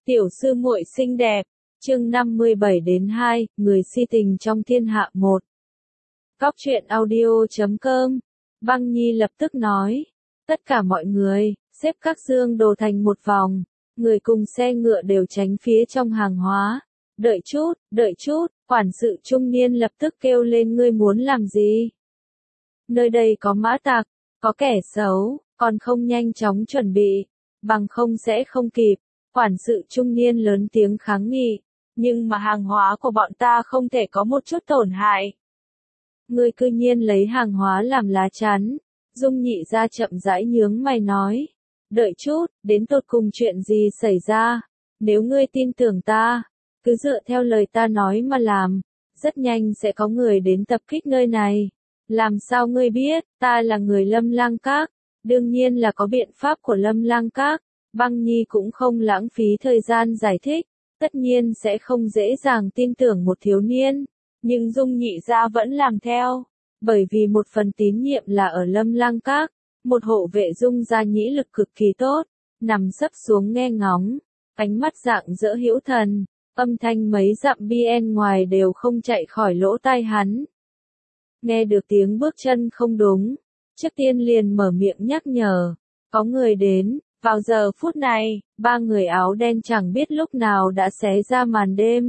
Tiểu sư muội xinh đẹp, chương 57 đến 2, người si tình trong thiên hạ 1. Góc truyện audio.com. Băng Nhi lập tức nói, tất cả mọi người, xếp các dương đồ thành một vòng, người cùng xe ngựa đều tránh phía trong hàng hóa. Đợi chút, quản sự trung niên lập tức kêu lên, ngươi muốn làm gì? Nơi đây có mã tặc, có kẻ xấu, còn không nhanh chóng chuẩn bị, bằng không sẽ không kịp. Quản sự trung niên lớn tiếng kháng nghị, nhưng mà hàng hóa của bọn ta không thể có một chút tổn hại. Ngươi cư nhiên lấy hàng hóa làm lá chắn. Dung Nhị Gia chậm rãi nhướng mày nói, đợi chút, đến tột cùng chuyện gì xảy ra? Nếu ngươi tin tưởng ta, cứ dựa theo lời ta nói mà làm, rất nhanh sẽ có người đến tập kích nơi này. Làm sao ngươi biết, ta là người Lâm Lang Các? Đương nhiên là có biện pháp của Lâm Lang Các. Băng Nhi cũng không lãng phí thời gian giải thích, tất nhiên sẽ không dễ dàng tin tưởng một thiếu niên, nhưng Dung Nhị Gia vẫn làm theo, bởi vì một phần tín nhiệm là ở Lâm Lang Các, một hộ vệ Dung gia nhĩ lực cực kỳ tốt, nằm sấp xuống nghe ngóng, ánh mắt rạng rỡ hữu thần, âm thanh mấy dặm bên ngoài đều không chạy khỏi lỗ tai hắn. Nghe được tiếng bước chân không đúng, trước tiên liền mở miệng nhắc nhở, có người đến. Vào giờ phút này, ba người áo đen chẳng biết lúc nào đã xé ra màn đêm.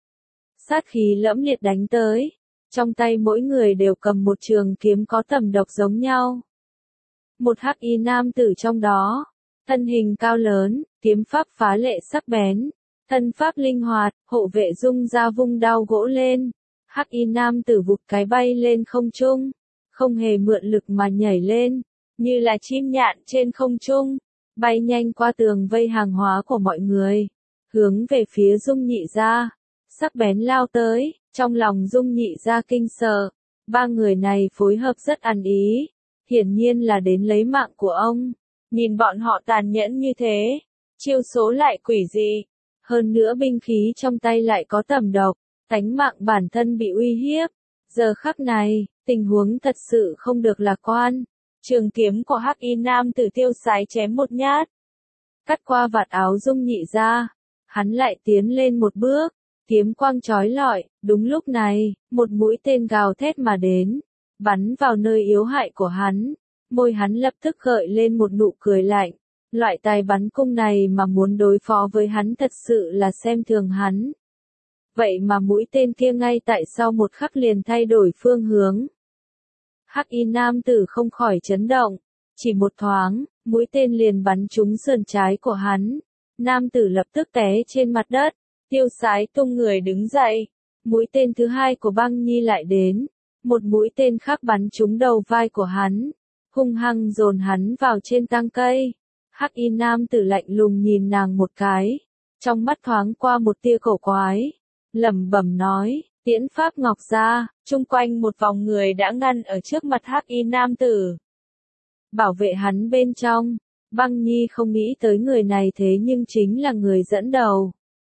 Sát khí lẫm liệt đánh tới, trong tay mỗi người đều cầm một trường kiếm có tầm độc giống nhau. Một hắc y nam tử trong đó, thân hình cao lớn, kiếm pháp phá lệ sắc bén, thân pháp linh hoạt, hộ vệ Dung gia vung đao gỗ lên, hắc y nam tử vụt cái bay lên không trung, không hề mượn lực mà nhảy lên, như là chim nhạn trên không trung. Bay nhanh qua tường vây hàng hóa của mọi người, hướng về phía Dung Nhị Gia, sắc bén lao tới, trong lòng Dung Nhị Gia kinh sợ, ba người này phối hợp rất ăn ý, hiển nhiên là đến lấy mạng của ông, nhìn bọn họ tàn nhẫn như thế, chiêu số lại quỷ dị, hơn nữa binh khí trong tay lại có tầm độc, tánh mạng bản thân bị uy hiếp, giờ khắc này, tình huống thật sự không được lạc quan. Trường kiếm của hắc y nam tử tiêu sái chém một nhát, cắt qua vạt áo Dung Nhị Gia, hắn lại tiến lên một bước, kiếm quang chói lọi, đúng lúc này, một mũi tên gào thét mà đến, bắn vào nơi yếu hại của hắn, môi hắn lập tức gợi lên một nụ cười lạnh, loại tài bắn cung này mà muốn đối phó với hắn thật sự là xem thường hắn. Vậy mà mũi tên kia ngay tại sau một khắc liền thay đổi phương hướng. Hắc y nam tử không khỏi chấn động, chỉ một thoáng, mũi tên liền bắn trúng sườn trái của hắn. Nam tử lập tức té trên mặt đất, tiêu sái tung người đứng dậy. Mũi tên thứ hai của Băng Nhi lại đến, một mũi tên khác bắn trúng đầu vai của hắn, hung hăng dồn hắn vào trên tang cây. Hắc y nam tử lạnh lùng nhìn nàng một cái, trong mắt thoáng qua một tia cổ quái, lẩm bẩm nói. Tiễn pháp ngọc ra, chung quanh một vòng người đã ngăn ở trước mặt hắc y nam tử. Bảo vệ hắn bên trong, Băng Nhi không nghĩ tới người này thế nhưng chính là người dẫn đầu.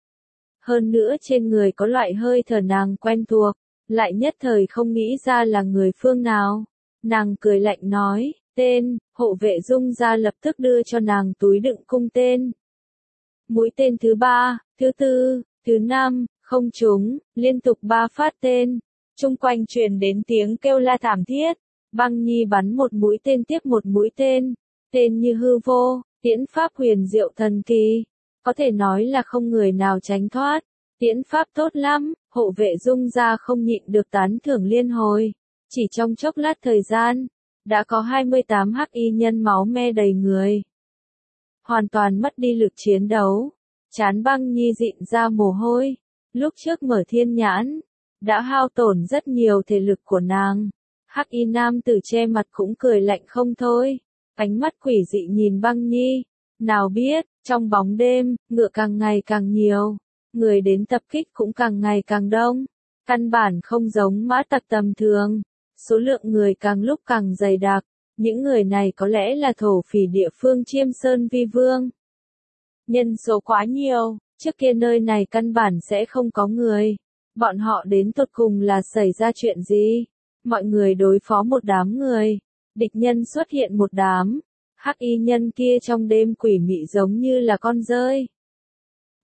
Hơn nữa trên người có loại hơi thở nàng quen thuộc, lại nhất thời không nghĩ ra là người phương nào. Nàng cười lạnh nói, tên, hộ vệ Dung gia lập tức đưa cho nàng túi đựng cung tên. Mũi tên thứ 3, thứ 4, thứ 5. Không trúng, liên tục 3 phát tên, chung quanh truyền đến tiếng kêu la thảm thiết, Băng Nhi bắn một mũi tên tiếp một mũi tên, tên như hư vô, tiễn pháp huyền diệu thần kỳ, có thể nói là không người nào tránh thoát, tiễn pháp tốt lắm, hộ vệ Dung gia không nhịn được tán thưởng liên hồi, chỉ trong chốc lát thời gian, đã có 28 hắc y nhân máu me đầy người, hoàn toàn mất đi lực chiến đấu, trán Băng Nhi dịn ra mồ hôi. Lúc trước mở thiên nhãn, đã hao tổn rất nhiều thể lực của nàng. Hắc y nam tử che mặt cũng cười lạnh không thôi. Ánh mắt quỷ dị nhìn Băng Nhi. Nào biết, trong bóng đêm, ngựa càng ngày càng nhiều. Người đến tập kích cũng càng ngày càng đông. Căn bản không giống mã tặc tầm thường. Số lượng người càng lúc càng dày đặc. Những người này có lẽ là thổ phỉ địa phương Chiêm Sơn Vi Vương. Nhân số quá nhiều. Trước kia nơi này căn bản sẽ không có người. Bọn họ đến tột cùng là xảy ra chuyện gì? Mọi người đối phó một đám người. Địch nhân xuất hiện một đám. Hắc y nhân kia trong đêm quỷ mị giống như là con dơi.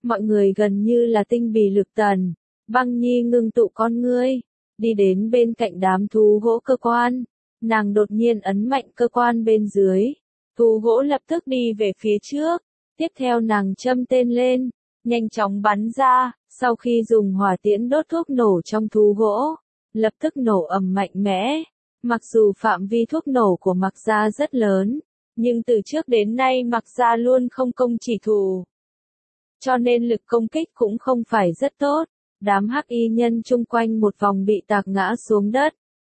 mọi người gần như là tinh bì lực tần. Băng Nhi ngưng tụ con ngươi, đi đến bên cạnh đám thú gỗ cơ quan, nàng đột nhiên ấn mạnh cơ quan bên dưới, thú gỗ lập tức đi về phía trước, tiếp theo nàng châm tên lên, nhanh chóng bắn ra, sau khi dùng hỏa tiễn đốt thuốc nổ trong thú gỗ, lập tức nổ ầm mạnh mẽ. Mặc dù phạm vi thuốc nổ của Mạc Gia rất lớn, nhưng từ trước đến nay Mạc Gia luôn không công chỉ thủ, cho nên lực công kích cũng không phải rất tốt. Đám hắc y nhân chung quanh một vòng bị tạc ngã xuống đất.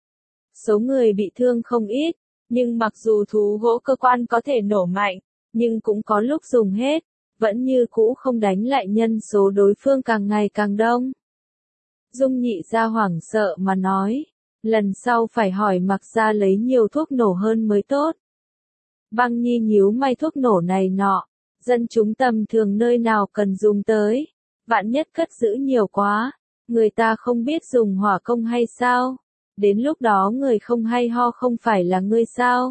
Số người bị thương không ít, nhưng mặc dù thú gỗ cơ quan có thể nổ mạnh, nhưng cũng có lúc dùng hết, vẫn như cũ không đánh lại nhân số đối phương càng ngày càng đông. Dung Nhị Gia hoảng sợ mà nói, lần sau phải hỏi Mạc Gia lấy nhiều thuốc nổ hơn mới tốt. Băng Nhi nhíu mày, thuốc nổ này nọ, dân chúng tầm thường nơi nào cần dùng tới, vạn nhất cất giữ nhiều quá, người ta không biết dùng hỏa công hay sao, đến lúc đó người không hay ho không phải là ngươi sao.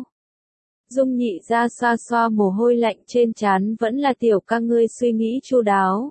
Dung Nhị Gia xoa xoa mồ hôi lạnh trên trán, vẫn là tiểu ca ngươi suy nghĩ chu đáo.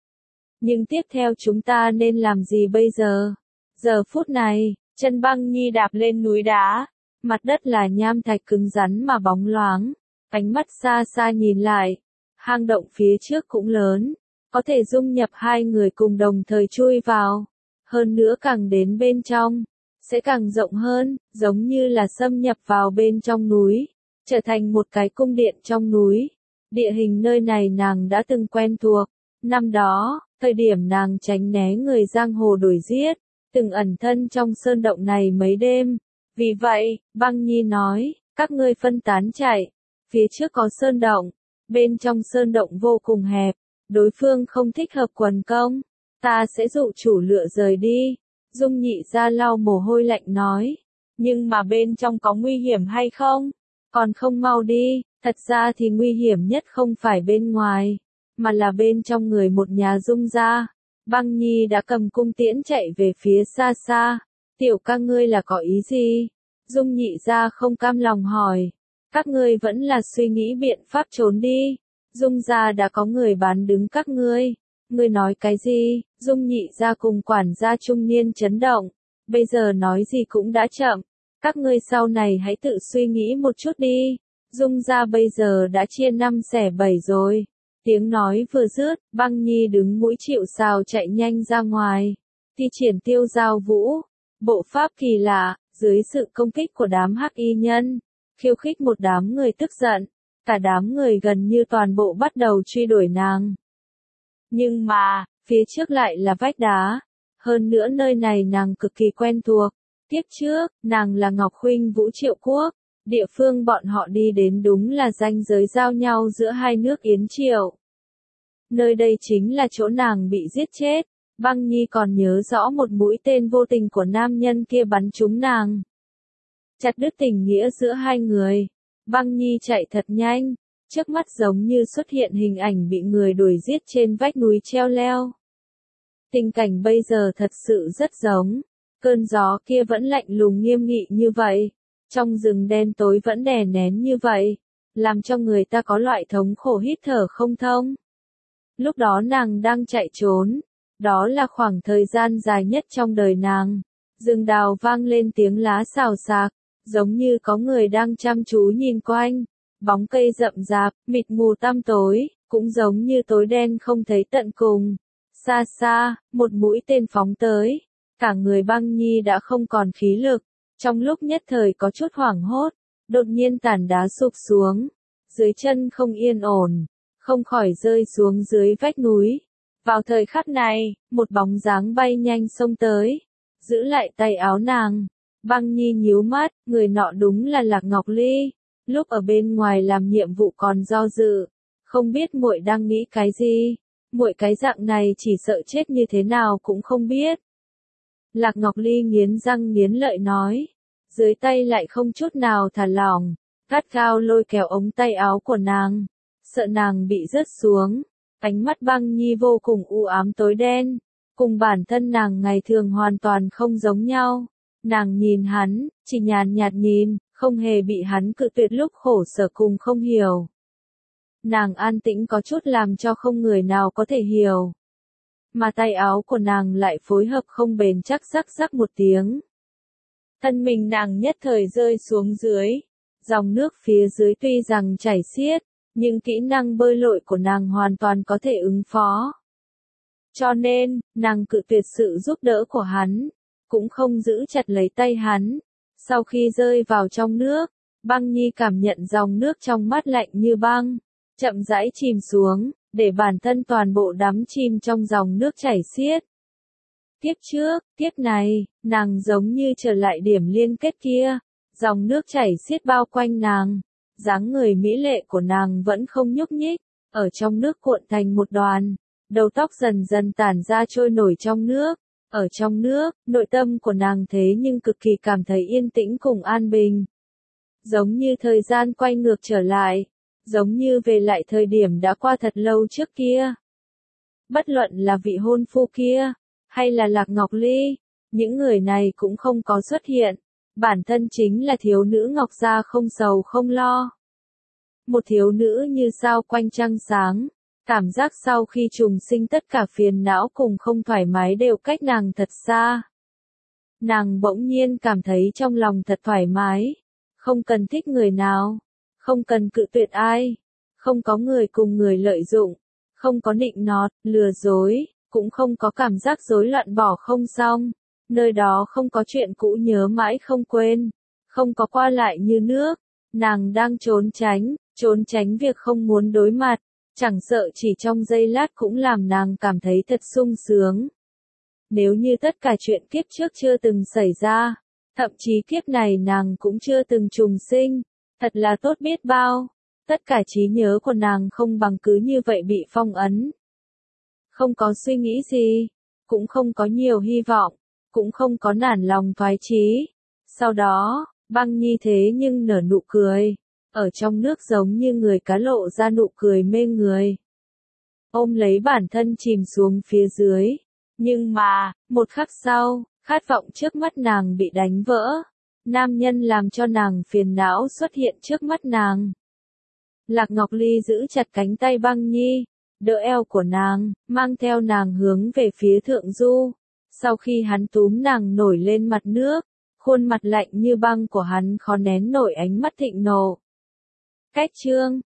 Nhưng tiếp theo chúng ta nên làm gì bây giờ? Giờ phút này, chân Băng Nhi đạp lên núi đá, mặt đất là nham thạch cứng rắn mà bóng loáng, ánh mắt xa xa nhìn lại, hang động phía trước cũng lớn, có thể dung nhập hai người cùng đồng thời chui vào, hơn nữa càng đến bên trong, sẽ càng rộng hơn, giống như là xâm nhập vào bên trong núi, trở thành một cái cung điện trong núi. Địa hình nơi này nàng đã từng quen thuộc, năm đó, thời điểm nàng tránh né người giang hồ đuổi giết, từng ẩn thân trong sơn động này mấy đêm. Vì vậy, Băng Nhi nói, các ngươi phân tán chạy, phía trước có sơn động, bên trong sơn động vô cùng hẹp, đối phương không thích hợp quần công, ta sẽ dụ chủ lựa rời đi. Dung Nhị Gia lau mồ hôi lạnh nói, nhưng mà bên trong có nguy hiểm hay không? Còn không mau đi, thật ra thì nguy hiểm nhất không phải bên ngoài, mà là bên trong người một nhà Dung gia. Băng Nhi đã cầm cung tiễn chạy về phía xa xa, tiểu ca ngươi là có ý gì? Dung Nhị Gia không cam lòng hỏi, các ngươi vẫn là suy nghĩ biện pháp trốn đi, Dung gia đã có người bán đứng các ngươi. Ngươi nói cái gì? Dung Nhị Gia cùng quản gia trung niên chấn động, bây giờ nói gì cũng đã chậm, các ngươi sau này hãy tự suy nghĩ một chút đi, Dung gia bây giờ đã chia năm xẻ bảy rồi. Tiếng nói vừa dứt, Băng Nhi đứng mũi chịu sào chạy nhanh ra ngoài, thi triển Tiêu Giao Vũ, bộ pháp kỳ lạ, dưới sự công kích của đám hắc y nhân, khiêu khích một đám người tức giận, cả đám người gần như toàn bộ bắt đầu truy đuổi nàng. Nhưng mà, phía trước lại là vách đá, hơn nữa nơi này nàng cực kỳ quen thuộc, tiếp trước, nàng là Ngọc Khuynh Vũ Triệu Quốc, địa phương bọn họ đi đến đúng là ranh giới giao nhau giữa hai nước Yến Triệu. Nơi đây chính là chỗ nàng bị giết chết, Băng Nhi còn nhớ rõ một mũi tên vô tình của nam nhân kia bắn trúng nàng, chặt đứt tình nghĩa giữa hai người. Băng Nhi chạy thật nhanh, trước mắt giống như xuất hiện hình ảnh bị người đuổi giết trên vách núi treo leo. Tình cảnh bây giờ thật sự rất giống, cơn gió kia vẫn lạnh lùng nghiêm nghị như vậy, trong rừng đen tối vẫn đè nén như vậy, làm cho người ta có loại thống khổ hít thở không thông. Lúc đó nàng đang chạy trốn, đó là khoảng thời gian dài nhất trong đời nàng. Rừng đào vang lên tiếng lá xào xạc, giống như có người đang chăm chú nhìn quanh. Bóng cây rậm rạp, mịt mù tăm tối, cũng giống như tối đen không thấy tận cùng. Xa xa, một mũi tên phóng tới, cả người Băng Nhi đã không còn khí lực, trong lúc nhất thời có chút hoảng hốt, đột nhiên tảng đá sụp xuống, dưới chân không yên ổn, không khỏi rơi xuống dưới vách núi. Vào thời khắc này, một bóng dáng bay nhanh xông tới, giữ lại tay áo nàng. Băng Nhi nhíu mắt, người nọ đúng là Lạc Ngọc Ly. Lúc ở bên ngoài làm nhiệm vụ còn do dự, không biết muội đang nghĩ cái gì, muội cái dạng này chỉ sợ chết như thế nào cũng không biết. Lạc Ngọc Ly nghiến răng nghiến lợi nói, dưới tay lại không chút nào thả lỏng, gắt gao lôi kéo ống tay áo của nàng, sợ nàng bị rớt xuống. Ánh mắt Băng Nhi vô cùng u ám tối đen, cùng bản thân nàng ngày thường hoàn toàn không giống nhau. Nàng nhìn hắn, chỉ nhàn nhạt nhìn, không hề bị hắn cự tuyệt lúc khổ sở cùng không hiểu. nàng an tĩnh có chút làm cho không người nào có thể hiểu. Mà tay áo của nàng lại phối hợp không bền chắc, rắc rắc một tiếng. Thân mình nàng nhất thời rơi xuống dưới. Dòng nước phía dưới tuy rằng chảy xiết, nhưng kỹ năng bơi lội của nàng hoàn toàn có thể ứng phó. Cho nên, nàng cự tuyệt sự giúp đỡ của hắn, cũng không giữ chặt lấy tay hắn. Sau khi rơi vào trong nước, Băng Nhi cảm nhận dòng nước trong mắt lạnh như băng, chậm rãi chìm xuống, để bản thân toàn bộ đắm chìm trong dòng nước chảy xiết. Kiếp trước, kiếp này, nàng giống như trở lại điểm liên kết kia, dòng nước chảy xiết bao quanh nàng, dáng người mỹ lệ của nàng vẫn không nhúc nhích, ở trong nước cuộn thành một đoàn, đầu tóc dần dần tản ra trôi nổi trong nước. Ở trong nước, nội tâm của nàng thế nhưng cực kỳ cảm thấy yên tĩnh cùng an bình. Giống như thời gian quay ngược trở lại, giống như về lại thời điểm đã qua thật lâu trước kia. Bất luận là vị hôn phu kia, hay là Lạc Ngọc Ly, những người này cũng không có xuất hiện. Bản thân chính là thiếu nữ Ngọc Gia không sầu không lo. Một thiếu nữ như sao quanh trăng sáng. Cảm giác sau khi trùng sinh tất cả phiền não cùng không thoải mái đều cách nàng thật xa. Nàng bỗng nhiên cảm thấy trong lòng thật thoải mái. Không cần thích người nào. Không cần cự tuyệt ai. Không có người cùng người lợi dụng. Không có nịnh nọt, lừa dối. Cũng không có cảm giác rối loạn bỏ không xong. Nơi đó không có chuyện cũ nhớ mãi không quên. Không có qua lại như nước. Nàng đang trốn tránh việc không muốn đối mặt. Chẳng sợ chỉ trong giây lát cũng làm nàng cảm thấy thật sung sướng. Nếu như tất cả chuyện kiếp trước chưa từng xảy ra, thậm chí kiếp này nàng cũng chưa từng trùng sinh, thật là tốt biết bao. Tất cả trí nhớ của nàng không bằng cứ như vậy bị phong ấn. Không có suy nghĩ gì, cũng không có nhiều hy vọng, cũng không có nản lòng thoái chí. Sau đó, Băng Nhi thế nhưng nở nụ cười. Ở trong nước giống như người cá lộ ra nụ cười mê người. Ôm lấy bản thân chìm xuống phía dưới. Nhưng mà, một khắc sau, khát vọng trước mắt nàng bị đánh vỡ. Nam nhân làm cho nàng phiền não xuất hiện trước mắt nàng. Lạc Ngọc Ly giữ chặt cánh tay Băng Nhi, đỡ eo của nàng, mang theo nàng hướng về phía thượng du. Sau khi hắn túm nàng nổi lên mặt nước, khuôn mặt lạnh như băng của hắn khó nén nổi ánh mắt thịnh nộ. Cách chương